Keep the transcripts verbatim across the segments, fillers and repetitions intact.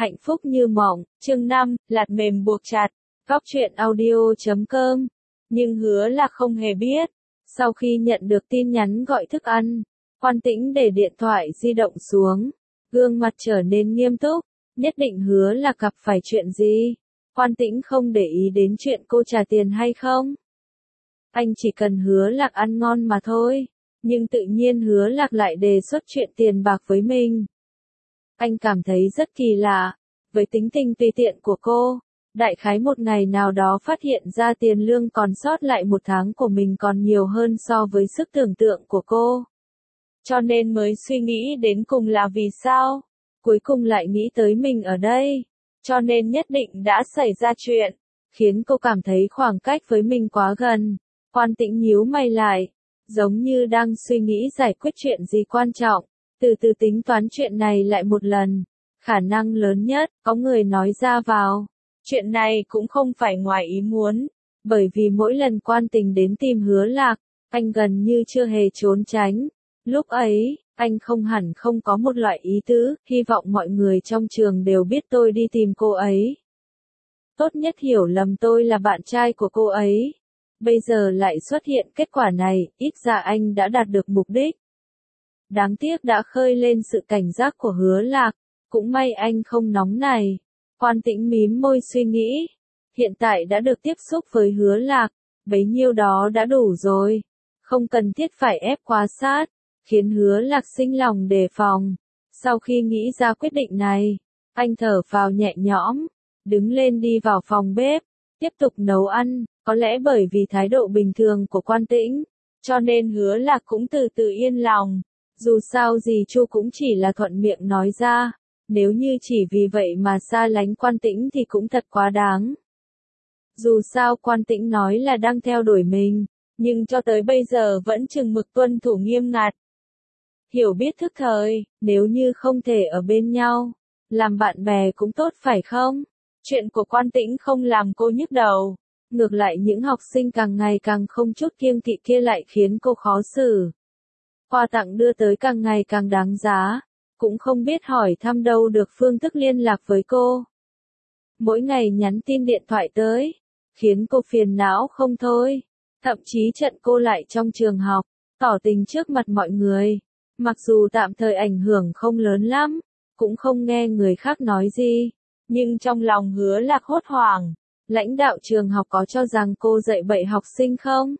Hạnh phúc như mộng, chương năm, lạt mềm buộc chặt, góc truyện audio chấm com. Nhưng Hứa Lạc không hề biết, sau khi nhận được tin nhắn gọi thức ăn, Quan Tĩnh để điện thoại di động xuống, gương mặt trở nên nghiêm túc, nhất định Hứa Lạc gặp phải chuyện gì. Quan Tĩnh không để ý đến chuyện cô trả tiền hay không. Anh chỉ cần Hứa Lạc ăn ngon mà thôi, nhưng tự nhiên Hứa Lạc lại đề xuất chuyện tiền bạc với mình. Anh cảm thấy rất kỳ lạ, với tính tình tùy tiện của cô, đại khái một ngày nào đó phát hiện ra tiền lương còn sót lại một tháng của mình còn nhiều hơn so với sức tưởng tượng của cô. Cho nên mới suy nghĩ đến cùng là vì sao, cuối cùng lại nghĩ tới mình ở đây, cho nên nhất định đã xảy ra chuyện, khiến cô cảm thấy khoảng cách với mình quá gần. Quan Tĩnh nhíu mày lại, giống như đang suy nghĩ giải quyết chuyện gì quan trọng. Từ từ tính toán chuyện này lại một lần, khả năng lớn nhất, có người nói ra vào. Chuyện này cũng không phải ngoài ý muốn, bởi vì mỗi lần Quan Tình đến tìm Hứa Lạc, anh gần như chưa hề trốn tránh. Lúc ấy, anh không hẳn không có một loại ý tứ, hy vọng mọi người trong trường đều biết tôi đi tìm cô ấy. Tốt nhất hiểu lầm tôi là bạn trai của cô ấy. Bây giờ lại xuất hiện kết quả này, ít ra anh đã đạt được mục đích. Đáng tiếc đã khơi lên sự cảnh giác của Hứa Lạc, cũng may anh không nóng này. Quan Tĩnh mím môi suy nghĩ, hiện tại đã được tiếp xúc với Hứa Lạc, bấy nhiêu đó đã đủ rồi, không cần thiết phải ép quá sát, khiến Hứa Lạc sinh lòng đề phòng. Sau khi nghĩ ra quyết định này, anh thở phào nhẹ nhõm, đứng lên đi vào phòng bếp, tiếp tục nấu ăn, có lẽ bởi vì thái độ bình thường của Quan Tĩnh, cho nên Hứa Lạc cũng từ từ yên lòng. Dù sao gì Chu cũng chỉ là thuận miệng nói ra, nếu như chỉ vì vậy mà xa lánh Quan Tĩnh thì cũng thật quá đáng. Dù sao Quan Tĩnh nói là đang theo đuổi mình, nhưng cho tới bây giờ vẫn chừng mực tuân thủ nghiêm ngặt. Hiểu biết thức thời, nếu như không thể ở bên nhau, làm bạn bè cũng tốt phải không? Chuyện của Quan Tĩnh không làm cô nhức đầu, ngược lại những học sinh càng ngày càng không chút kiêng kỵ kia lại khiến cô khó xử. Quà tặng đưa tới càng ngày càng đáng giá, cũng không biết hỏi thăm đâu được phương thức liên lạc với cô. Mỗi ngày nhắn tin điện thoại tới, khiến cô phiền não không thôi, thậm chí chặn cô lại trong trường học, tỏ tình trước mặt mọi người. Mặc dù tạm thời ảnh hưởng không lớn lắm, cũng không nghe người khác nói gì, nhưng trong lòng Hứa Lạc hốt hoảng. Lãnh đạo trường học có cho rằng cô dạy bậy học sinh không?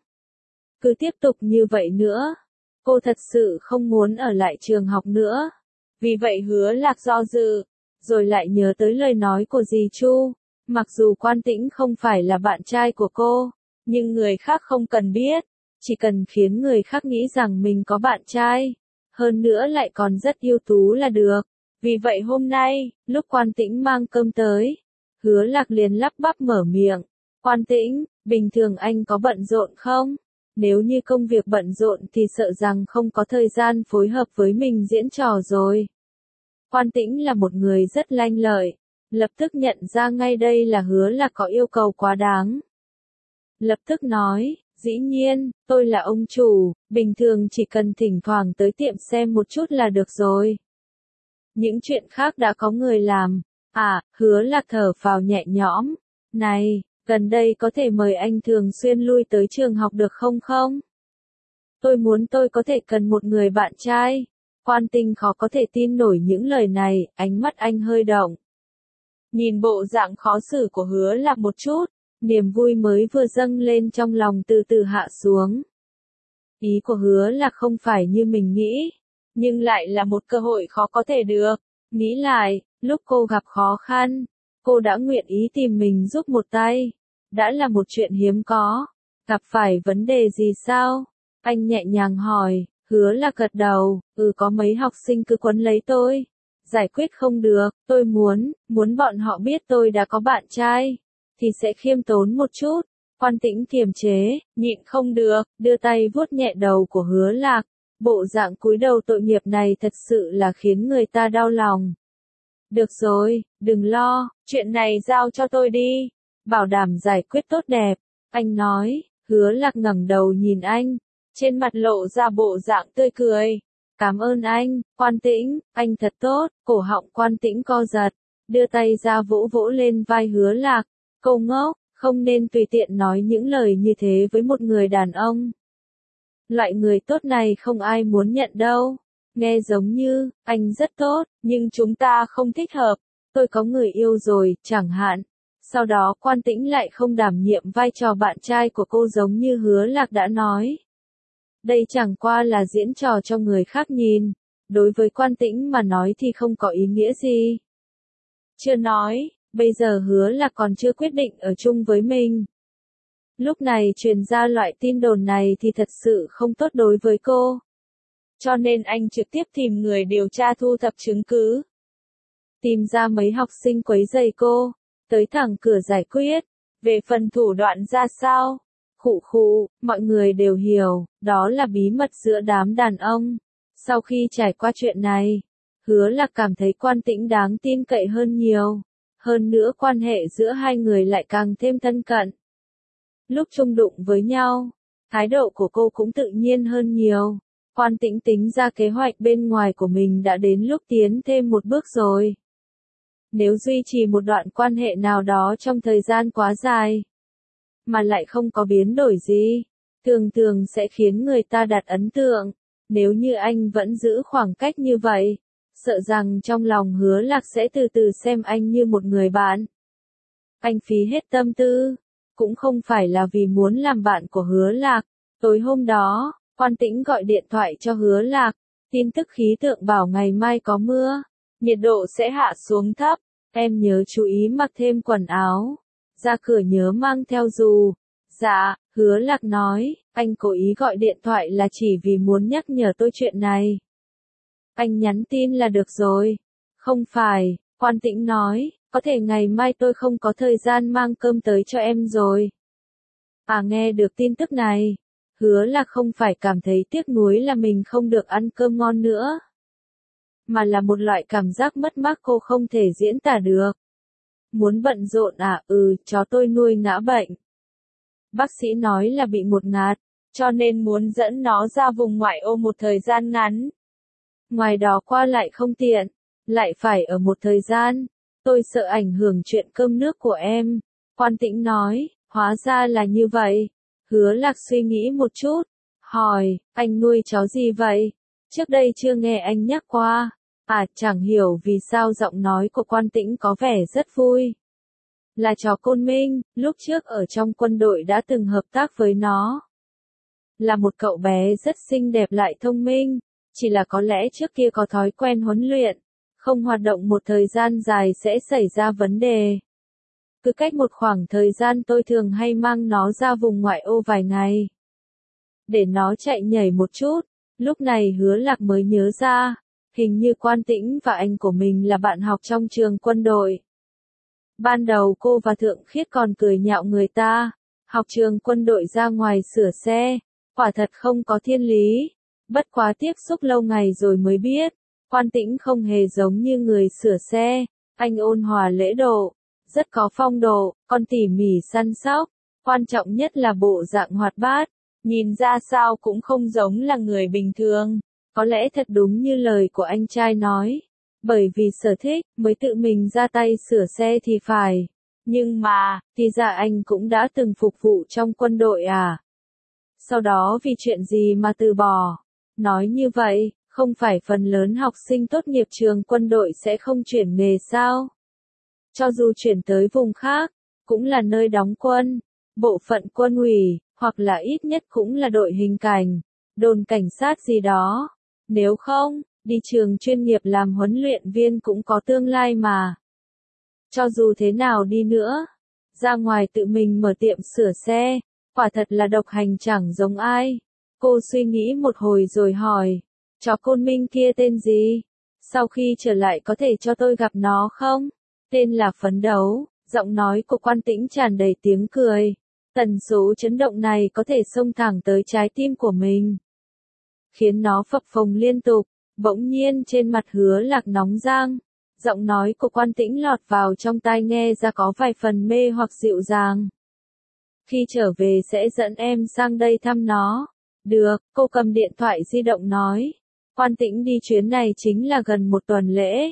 Cứ tiếp tục như vậy nữa, cô thật sự không muốn ở lại trường học nữa. Vì vậy Hứa Lạc do dự, rồi lại nhớ tới lời nói của dì Chu. Mặc dù Quan Tĩnh không phải là bạn trai của cô, nhưng người khác không cần biết, chỉ cần khiến người khác nghĩ rằng mình có bạn trai, hơn nữa lại còn rất ưu tú là được. Vì vậy hôm nay, lúc Quan Tĩnh mang cơm tới, Hứa Lạc liền lắp bắp mở miệng. Quan Tĩnh, bình thường anh có bận rộn không? Nếu như công việc bận rộn thì sợ rằng không có thời gian phối hợp với mình diễn trò rồi. Quan Tĩnh là một người rất lanh lợi, lập tức nhận ra ngay đây là Hứa Lạc có yêu cầu quá đáng. Lập tức nói, dĩ nhiên, tôi là ông chủ, bình thường chỉ cần thỉnh thoảng tới tiệm xem một chút là được rồi. Những chuyện khác đã có người làm. À, Hứa Lạc thở phào nhẹ nhõm. Này, gần đây có thể mời anh thường xuyên lui tới trường học được không không? Tôi muốn tôi có thể cần một người bạn trai. Quan Tình khó có thể tin nổi những lời này, ánh mắt anh hơi động. Nhìn bộ dạng khó xử của Hứa Lạc một chút, niềm vui mới vừa dâng lên trong lòng từ từ hạ xuống. Ý của Hứa Lạc không phải như mình nghĩ, nhưng lại là một cơ hội khó có thể được. Nghĩ lại, lúc cô gặp khó khăn, cô đã nguyện ý tìm mình giúp một tay. Đã là một chuyện hiếm có. Gặp phải vấn đề gì sao? Anh nhẹ nhàng hỏi. Hứa Lạc gật đầu. Ừ, có mấy học sinh cứ quấn lấy tôi. Giải quyết không được, tôi muốn, muốn bọn họ biết tôi đã có bạn trai, thì sẽ khiêm tốn một chút. Quan Tĩnh kiềm chế, nhịn không được, đưa tay vuốt nhẹ đầu của Hứa Lạc. Bộ dạng cúi đầu tội nghiệp này thật sự là khiến người ta đau lòng. Được rồi, đừng lo, chuyện này giao cho tôi đi, bảo đảm giải quyết tốt đẹp, anh nói. Hứa Lạc ngẩng đầu nhìn anh, trên mặt lộ ra bộ dạng tươi cười. Cảm ơn anh, Quan Tĩnh, anh thật tốt. Cổ họng Quan Tĩnh co giật, đưa tay ra vỗ vỗ lên vai Hứa Lạc, cô ngốc, không nên tùy tiện nói những lời như thế với một người đàn ông. Loại người tốt này không ai muốn nhận đâu. Nghe giống như, anh rất tốt, nhưng chúng ta không thích hợp, tôi có người yêu rồi, chẳng hạn. Sau đó Quan Tĩnh lại không đảm nhiệm vai trò bạn trai của cô giống như Hứa Lạc đã nói. Đây chẳng qua là diễn trò cho người khác nhìn, đối với Quan Tĩnh mà nói thì không có ý nghĩa gì. Chưa nói, bây giờ Hứa Lạc còn chưa quyết định ở chung với mình. Lúc này truyền ra loại tin đồn này thì thật sự không tốt đối với cô. Cho nên anh trực tiếp tìm người điều tra thu thập chứng cứ. Tìm ra mấy học sinh quấy rầy cô, tới thẳng cửa giải quyết. Về phần thủ đoạn ra sao? Khụ khụ, mọi người đều hiểu, đó là bí mật giữa đám đàn ông. Sau khi trải qua chuyện này, Hứa Lạc cảm thấy Quan Tĩnh đáng tin cậy hơn nhiều. Hơn nữa quan hệ giữa hai người lại càng thêm thân cận. Lúc chung đụng với nhau, thái độ của cô cũng tự nhiên hơn nhiều. Quan Tĩnh tính ra kế hoạch bên ngoài của mình đã đến lúc tiến thêm một bước rồi. Nếu duy trì một đoạn quan hệ nào đó trong thời gian quá dài, mà lại không có biến đổi gì, thường thường sẽ khiến người ta đặt ấn tượng. Nếu như anh vẫn giữ khoảng cách như vậy, sợ rằng trong lòng Hứa Lạc sẽ từ từ xem anh như một người bạn. Anh phí hết tâm tư, cũng không phải là vì muốn làm bạn của Hứa Lạc. Tối hôm đó, Quan Tĩnh gọi điện thoại cho Hứa Lạc, tin tức khí tượng bảo ngày mai có mưa, nhiệt độ sẽ hạ xuống thấp, em nhớ chú ý mặc thêm quần áo, ra cửa nhớ mang theo dù. Dạ, Hứa Lạc nói, anh cố ý gọi điện thoại là chỉ vì muốn nhắc nhở tôi chuyện này. Anh nhắn tin là được rồi. Không phải, Quan Tĩnh nói, có thể ngày mai tôi không có thời gian mang cơm tới cho em rồi. À, nghe được tin tức này, Hứa Lạc không phải cảm thấy tiếc nuối là mình không được ăn cơm ngon nữa, mà là một loại cảm giác mất mát cô không thể diễn tả được. Muốn bận rộn à? Ừ, chó tôi nuôi ngã bệnh. Bác sĩ nói là bị một ngạt, cho nên muốn dẫn nó ra vùng ngoại ô một thời gian ngắn. Ngoài đó qua lại không tiện, lại phải ở một thời gian. Tôi sợ ảnh hưởng chuyện cơm nước của em. Quan Tĩnh nói, hóa ra là như vậy. Hứa Lạc suy nghĩ một chút, hỏi, anh nuôi chó gì vậy? Trước đây chưa nghe anh nhắc qua. À, chẳng hiểu vì sao giọng nói của Quan Tĩnh có vẻ rất vui. Là chó Côn Minh, lúc trước ở trong quân đội đã từng hợp tác với nó. Là một cậu bé rất xinh đẹp lại thông minh, chỉ là có lẽ trước kia có thói quen huấn luyện, không hoạt động một thời gian dài sẽ xảy ra vấn đề. Cứ cách một khoảng thời gian tôi thường hay mang nó ra vùng ngoại ô vài ngày, để nó chạy nhảy một chút. Lúc này Hứa Lạc mới nhớ ra, hình như Quan Tĩnh và anh của mình là bạn học trong trường quân đội. Ban đầu cô và Thượng Khiết còn cười nhạo người ta, học trường quân đội ra ngoài sửa xe, quả thật không có thiên lý. Bất quá tiếp xúc lâu ngày rồi mới biết, Quan Tĩnh không hề giống như người sửa xe, anh ôn hòa lễ độ, rất có phong độ, còn tỉ mỉ săn sóc, quan trọng nhất là bộ dạng hoạt bát, nhìn ra sao cũng không giống là người bình thường. Có lẽ thật đúng như lời của anh trai nói, bởi vì sở thích mới tự mình ra tay sửa xe thì phải. Nhưng mà, thì ra anh cũng đã từng phục vụ trong quân đội à? Sau đó vì chuyện gì mà từ bỏ? Nói như vậy, không phải phần lớn học sinh tốt nghiệp trường quân đội sẽ không chuyển nghề sao? Cho dù chuyển tới vùng khác, cũng là nơi đóng quân, bộ phận quân ủy, hoặc là ít nhất cũng là đội hình cảnh, đồn cảnh sát gì đó. Nếu không, đi trường chuyên nghiệp làm huấn luyện viên cũng có tương lai mà. Cho dù thế nào đi nữa, ra ngoài tự mình mở tiệm sửa xe, quả thật là độc hành chẳng giống ai. Cô suy nghĩ một hồi rồi hỏi, chó Côn Minh kia tên gì? Sau khi trở lại có thể cho tôi gặp nó không? Tên là Phấn Đấu. Giọng nói của Quan Tĩnh tràn đầy tiếng cười. Tần số chấn động này có thể xông thẳng tới trái tim của mình, khiến nó phập phồng liên tục. Bỗng nhiên trên mặt Hứa Lạc nóng rang, giọng nói của Quan Tĩnh lọt vào trong tai nghe ra có vài phần mê hoặc dịu dàng. Khi trở về sẽ dẫn em sang đây thăm nó. Được, cô cầm điện thoại di động nói. Quan Tĩnh đi chuyến này chính là gần một tuần lễ.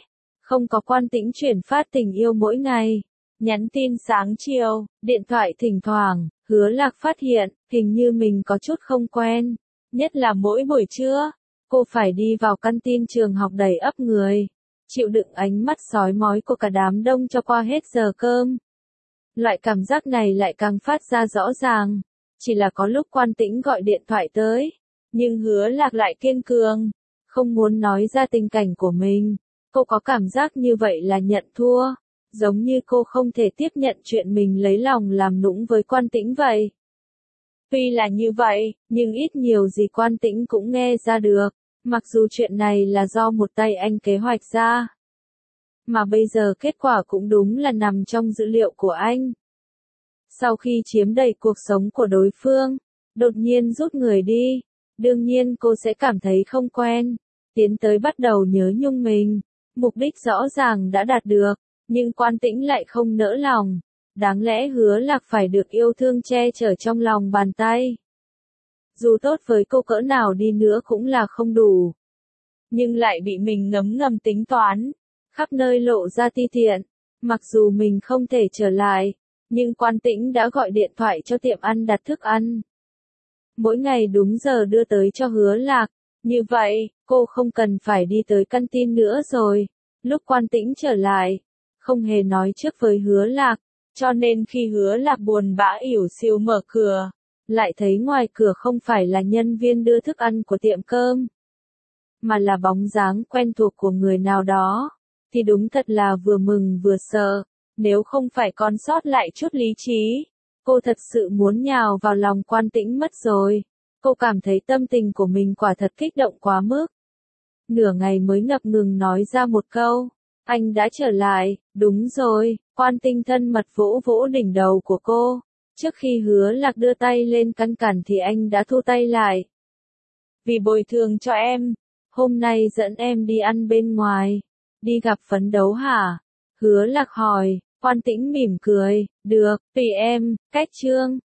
Không có Quan Tĩnh chuyển phát tình yêu mỗi ngày, nhắn tin sáng chiều, điện thoại thỉnh thoảng, Hứa Lạc phát hiện, hình như mình có chút không quen. Nhất là mỗi buổi trưa, cô phải đi vào căn tin trường học đầy ắp người, chịu đựng ánh mắt sói mói của cả đám đông cho qua hết giờ cơm. Loại cảm giác này lại càng phát ra rõ ràng, chỉ là có lúc Quan Tĩnh gọi điện thoại tới, nhưng Hứa Lạc lại kiên cường, không muốn nói ra tình cảnh của mình. Cô có cảm giác như vậy là nhận thua, giống như cô không thể tiếp nhận chuyện mình lấy lòng làm nũng với Quan Tĩnh vậy. Tuy là như vậy, nhưng ít nhiều gì Quan Tĩnh cũng nghe ra được, mặc dù chuyện này là do một tay anh kế hoạch ra. Mà bây giờ kết quả cũng đúng là nằm trong dữ liệu của anh. Sau khi chiếm đầy cuộc sống của đối phương, đột nhiên rút người đi, đương nhiên cô sẽ cảm thấy không quen, tiến tới bắt đầu nhớ nhung mình. Mục đích rõ ràng đã đạt được, nhưng Quan Tĩnh lại không nỡ lòng. Đáng lẽ Hứa Lạc phải được yêu thương che chở trong lòng bàn tay. Dù tốt với cô cỡ nào đi nữa cũng là không đủ. Nhưng lại bị mình ngấm ngầm tính toán, khắp nơi lộ ra ti tiện. Mặc dù mình không thể trở lại, nhưng Quan Tĩnh đã gọi điện thoại cho tiệm ăn đặt thức ăn. Mỗi ngày đúng giờ đưa tới cho Hứa Lạc. Như vậy, cô không cần phải đi tới căn tin nữa rồi. Lúc Quan Tĩnh trở lại, không hề nói trước với Hứa Lạc, cho nên khi Hứa Lạc buồn bã ỉu xìu mở cửa, lại thấy ngoài cửa không phải là nhân viên đưa thức ăn của tiệm cơm, mà là bóng dáng quen thuộc của người nào đó, thì đúng thật là vừa mừng vừa sợ. Nếu không phải còn sót lại chút lý trí, cô thật sự muốn nhào vào lòng Quan Tĩnh mất rồi. Cô cảm thấy tâm tình của mình quả thật kích động quá mức. Nửa ngày mới ngập ngừng nói ra một câu, anh đã trở lại. Đúng rồi, Quan Tinh thân mật vỗ vỗ đỉnh đầu của cô. Trước khi Hứa Lạc đưa tay lên ngăn cản thì anh đã thu tay lại. Vì bồi thường cho em, hôm nay dẫn em đi ăn bên ngoài, đi gặp phấn đấu hả? Hứa Lạc hỏi. Quan Tĩnh mỉm cười, được, tùy em. Cách chương